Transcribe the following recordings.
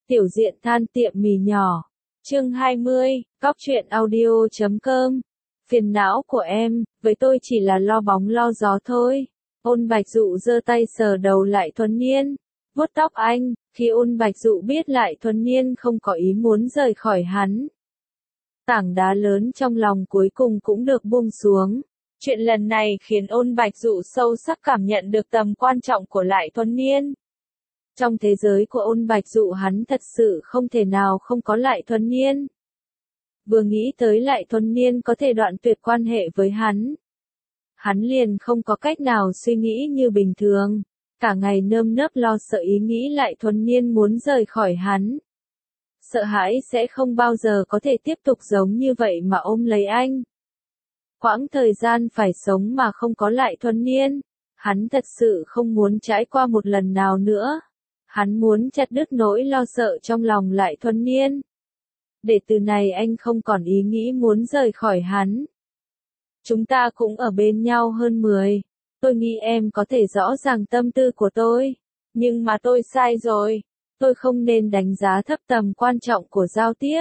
Tiểu diện than tiệm mì nhỏ. Chương 20, Cóc truyện audio.com. Phiền não của em, với tôi chỉ là lo bóng lo gió thôi. Ôn Bạch Dụ giơ tay sờ đầu Lại Thuần Niên, vuốt tóc anh, khi Ôn Bạch Dụ biết Lại Thuần Niên không có ý muốn rời khỏi hắn. Tảng đá lớn trong lòng cuối cùng cũng được buông xuống. Chuyện lần này khiến Ôn Bạch Dụ sâu sắc cảm nhận được tầm quan trọng của Lại Thuần Niên. Trong thế giới của Ôn Bạch Dụ hắn thật sự không thể nào không có Lại Thuần Niên. Vừa nghĩ tới Lại Thuần Niên có thể đoạn tuyệt quan hệ với hắn liền không có cách nào suy nghĩ như bình thường. Cả ngày nơm nớp lo sợ ý nghĩ Lại Thuần Niên muốn rời khỏi hắn. Sợ hãi sẽ không bao giờ có thể tiếp tục giống như vậy mà ôm lấy anh. Quãng thời gian phải sống mà không có Lại Thuần Niên, hắn thật sự không muốn trải qua một lần nào nữa. Hắn muốn chặt đứt nỗi lo sợ trong lòng Lại Thuần Niên. Để từ này anh không còn ý nghĩ muốn rời khỏi hắn. Chúng ta cũng ở bên nhau hơn 10. Tôi nghĩ em có thể rõ ràng tâm tư của tôi. Nhưng mà tôi sai rồi. Tôi không nên đánh giá thấp tầm quan trọng của giao tiếp.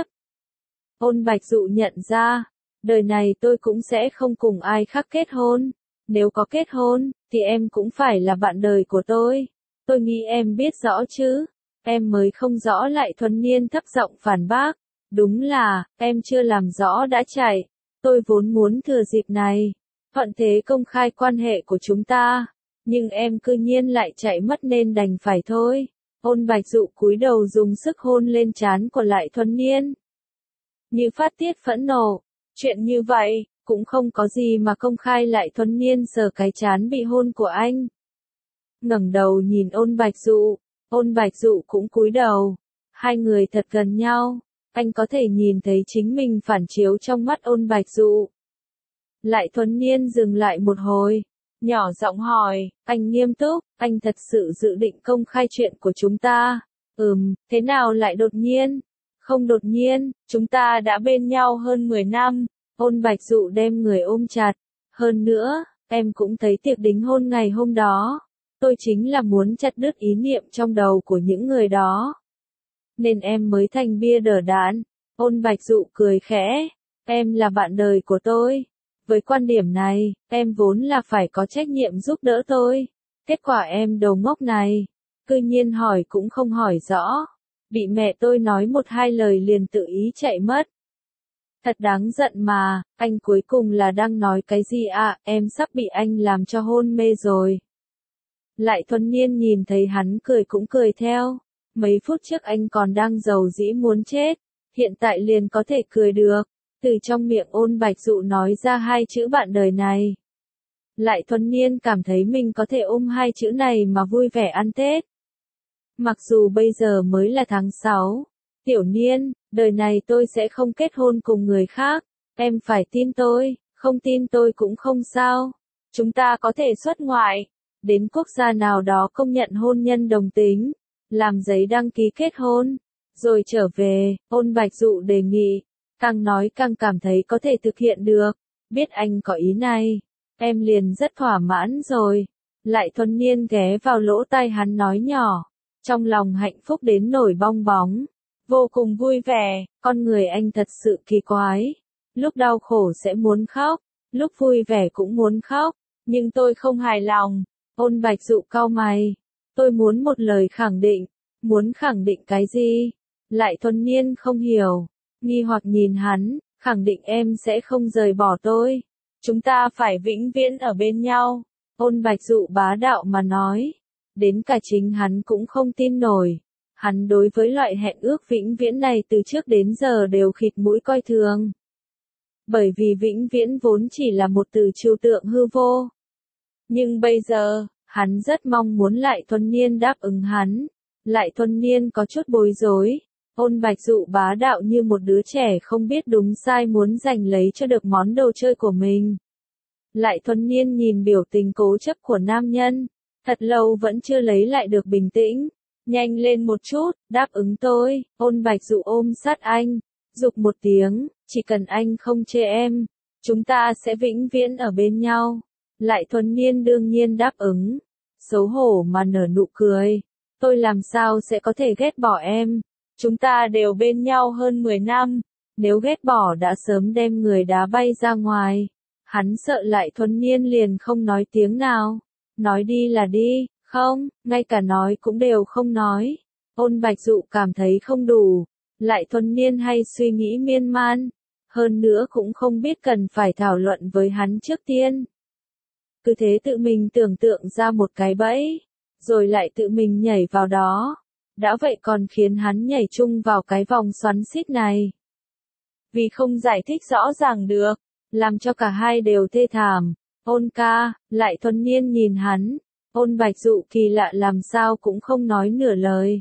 Ôn Bạch Dụ nhận ra, đời này tôi cũng sẽ không cùng ai khác kết hôn. Nếu có kết hôn, thì em cũng phải là bạn đời của tôi. Tôi nghĩ em biết rõ chứ. Em mới không rõ. Lại Thuần Niên thấp giọng phản bác. Đúng là, em chưa làm rõ đã chạy. Tôi vốn muốn thừa dịp này, thuận thế công khai quan hệ của chúng ta. Nhưng em cư nhiên lại chạy mất nên đành phải thôi. Ôn Bạch Dụ cúi đầu dùng sức hôn lên trán của Lại Thuần Niên. Như phát tiết phẫn nộ. Chuyện như vậy, cũng không có gì mà công khai. Lại Thuần Niên sờ cái trán bị hôn của anh. Ngẩng đầu nhìn Ôn Bạch Dụ. Ôn Bạch Dụ cũng cúi đầu. Hai người thật gần nhau. Anh có thể nhìn thấy chính mình phản chiếu trong mắt Ôn Bạch Dụ. Lại Thuần Niên dừng lại một hồi, nhỏ giọng hỏi, anh nghiêm túc, anh thật sự dự định công khai chuyện của chúng ta? Thế nào lại đột nhiên? Không đột nhiên, chúng ta đã bên nhau hơn 10 năm. Ôn Bạch Dụ đem người ôm chặt. Hơn nữa, em cũng thấy tiệc đính hôn ngày hôm đó. Tôi chính là muốn chặt đứt ý niệm trong đầu của những người đó. Nên em mới thành bia đỡ đạn. Ôn Bạch Dụ cười khẽ. Em là bạn đời của tôi. Với quan điểm này, em vốn là phải có trách nhiệm giúp đỡ tôi. Kết quả em đồ ngốc này, cư nhiên hỏi cũng không hỏi rõ. Bị mẹ tôi nói một hai lời liền tự ý chạy mất. Thật đáng giận mà, anh cuối cùng là đang nói cái gì à, em sắp bị anh làm cho hôn mê rồi. Lại Thuần Niên nhìn thấy hắn cười cũng cười theo. Mấy phút trước anh còn đang giàu dĩ muốn chết, hiện tại liền có thể cười được. Từ trong miệng Ôn Bạch Dụ nói ra hai chữ bạn đời này. Lại Thuần Niên cảm thấy mình có thể ôm hai chữ này mà vui vẻ ăn Tết. Mặc dù bây giờ mới là tháng 6. Tiểu Niên, đời này tôi sẽ không kết hôn cùng người khác. Em phải tin tôi, không tin tôi cũng không sao. Chúng ta có thể xuất ngoại, đến quốc gia nào đó công nhận hôn nhân đồng tính, làm giấy đăng ký kết hôn, rồi trở về. Ôn Bạch Dụ đề nghị. Càng nói càng cảm thấy có thể thực hiện được. Biết anh có ý này, em liền rất thỏa mãn rồi. Lại Thuần Niên ghé vào lỗ tai hắn nói nhỏ. Trong lòng hạnh phúc đến nổi bong bóng. Vô cùng vui vẻ, con người anh thật sự kỳ quái. Lúc đau khổ sẽ muốn khóc, lúc vui vẻ cũng muốn khóc. Nhưng tôi không hài lòng. Ôn Bạch Dụ cau mày. Tôi muốn một lời khẳng định. Muốn khẳng định cái gì? Lại Thuần Niên không hiểu. Nghi hoặc nhìn hắn, khẳng định em sẽ không rời bỏ tôi. Chúng ta phải vĩnh viễn ở bên nhau. Ôn Bạch Dụ bá đạo mà nói. Đến cả chính hắn cũng không tin nổi. Hắn đối với loại hẹn ước vĩnh viễn này từ trước đến giờ đều khịt mũi coi thường. Bởi vì vĩnh viễn vốn chỉ là một từ trừu tượng hư vô. Nhưng bây giờ, hắn rất mong muốn Lại Thuần Niên đáp ứng hắn. Lại Thuần Niên có chút bối rối. Ôn Bạch Dụ bá đạo như một đứa trẻ không biết đúng sai muốn giành lấy cho được món đồ chơi của mình. Lại Thuần Niên nhìn biểu tình cố chấp của nam nhân, thật lâu vẫn chưa lấy lại được bình tĩnh. Nhanh lên một chút, đáp ứng tôi. Ôn Bạch Dụ ôm sát anh, giục một tiếng, chỉ cần anh không chê em, chúng ta sẽ vĩnh viễn ở bên nhau. Lại Thuần Niên đương nhiên đáp ứng, xấu hổ mà nở nụ cười. Tôi làm sao sẽ có thể ghét bỏ em? Chúng ta đều bên nhau hơn 10 năm, nếu ghét bỏ đã sớm đem người đá bay ra ngoài. Hắn sợ Lại Thuần Niên liền không nói tiếng nào. Nói đi là đi, không, ngay cả nói cũng đều không nói. Ôn Bạch Dụ cảm thấy không đủ. Lại Thuần Niên hay suy nghĩ miên man. Hơn nữa cũng không biết cần phải thảo luận với hắn trước tiên. Cứ thế tự mình tưởng tượng ra một cái bẫy, rồi lại tự mình nhảy vào đó. Đã vậy còn khiến hắn nhảy chung vào cái vòng xoắn xít này. Vì không giải thích rõ ràng được, làm cho cả hai đều thê thảm. Ôn ca, Lại Thuần Niên nhìn hắn. Ôn Bạch Dụ kỳ lạ làm sao cũng không nói nửa lời.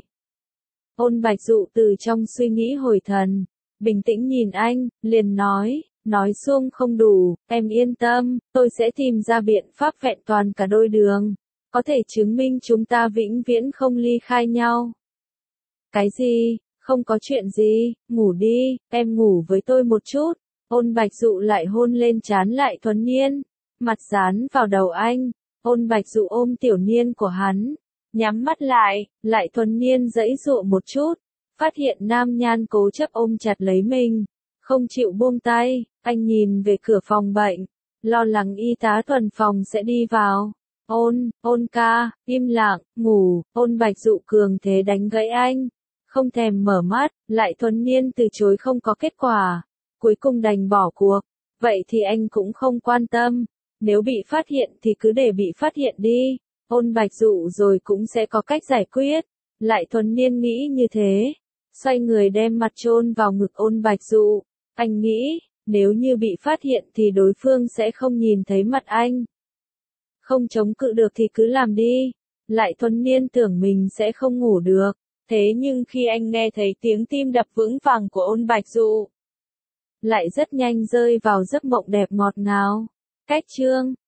Ôn Bạch Dụ từ trong suy nghĩ hồi thần, bình tĩnh nhìn anh, liền nói xuông không đủ, em yên tâm, tôi sẽ tìm ra biện pháp vẹn toàn cả đôi đường. Có thể chứng minh chúng ta vĩnh viễn không ly khai nhau. Cái gì? Không có chuyện gì, ngủ đi, em ngủ với tôi một chút. Ôn Bạch Dụ lại hôn lên trán Lại Thuần Niên, mặt dán vào đầu anh. Ôn Bạch Dụ ôm Tiểu Niên của hắn, nhắm mắt lại. Lại Thuần Niên giãy giụa một chút, phát hiện Nam Nhan cố chấp ôm chặt lấy mình, không chịu buông tay. Anh nhìn về cửa phòng bệnh, lo lắng y tá thuần phòng sẽ đi vào. Ôn ca, im lặng, ngủ. Ôn Bạch Dụ cường thế đánh gãy anh, không thèm mở mắt. Lại Thuần Niên từ chối không có kết quả, cuối cùng đành bỏ cuộc. Vậy thì anh cũng không quan tâm, nếu bị phát hiện thì cứ để bị phát hiện đi. Ôn Bạch Dụ rồi cũng sẽ có cách giải quyết. Lại Thuần Niên nghĩ như thế, xoay người đem mặt chôn vào ngực Ôn Bạch Dụ. Anh nghĩ, nếu như bị phát hiện thì đối phương sẽ không nhìn thấy mặt anh. Không chống cự được thì cứ làm đi. Lại Thuần Niên tưởng mình sẽ không ngủ được. Thế nhưng khi anh nghe thấy tiếng tim đập vững vàng của Ôn Bạch Dụ, lại rất nhanh rơi vào giấc mộng đẹp ngọt ngào. Cách chương